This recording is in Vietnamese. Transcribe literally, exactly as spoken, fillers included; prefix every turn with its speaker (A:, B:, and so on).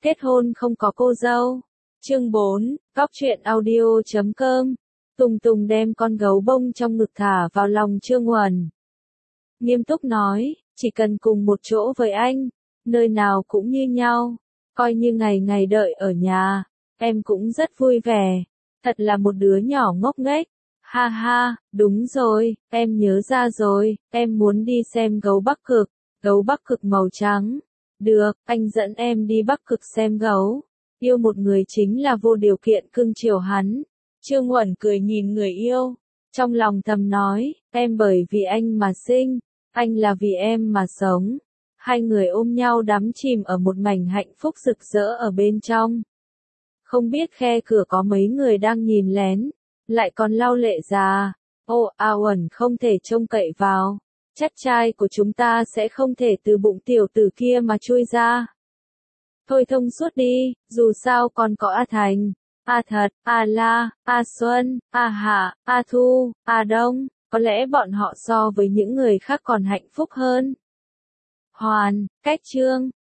A: Kết hôn không có cô dâu. Chương bốn, Góc truyện audio chấm com. Tùng Tùng đem con gấu bông trong ngực thả vào lòng Trương Huẩn. Nghiêm túc nói, chỉ cần cùng một chỗ với anh, nơi nào cũng như nhau, coi như ngày ngày đợi ở nhà, em cũng rất vui vẻ. Thật là một đứa nhỏ ngốc nghếch. Ha ha, đúng rồi, em nhớ ra rồi, em muốn đi xem gấu Bắc Cực, gấu Bắc Cực màu trắng. Được, anh dẫn em đi Bắc Cực xem gấu. Yêu một người chính là vô điều kiện cưng chiều hắn. Trương Huẩn cười nhìn người yêu, trong lòng thầm nói, em bởi vì anh mà sinh, anh là vì em mà sống. Hai người ôm nhau đắm chìm ở một mảnh hạnh phúc rực rỡ ở bên trong. Không biết khe cửa có mấy người đang nhìn lén, lại còn lau lệ ra. Ô, A Huẩn không thể trông cậy vào. Chắc trai của chúng ta sẽ không thể từ bụng tiểu tử kia mà chui ra. Thôi thông suốt đi, dù sao còn có A Thành, A Thật, A La, A Xuân, A Hạ, A Thu, A Đông, có lẽ bọn họ so với những người khác còn hạnh phúc hơn. Hoàn, cách Trương,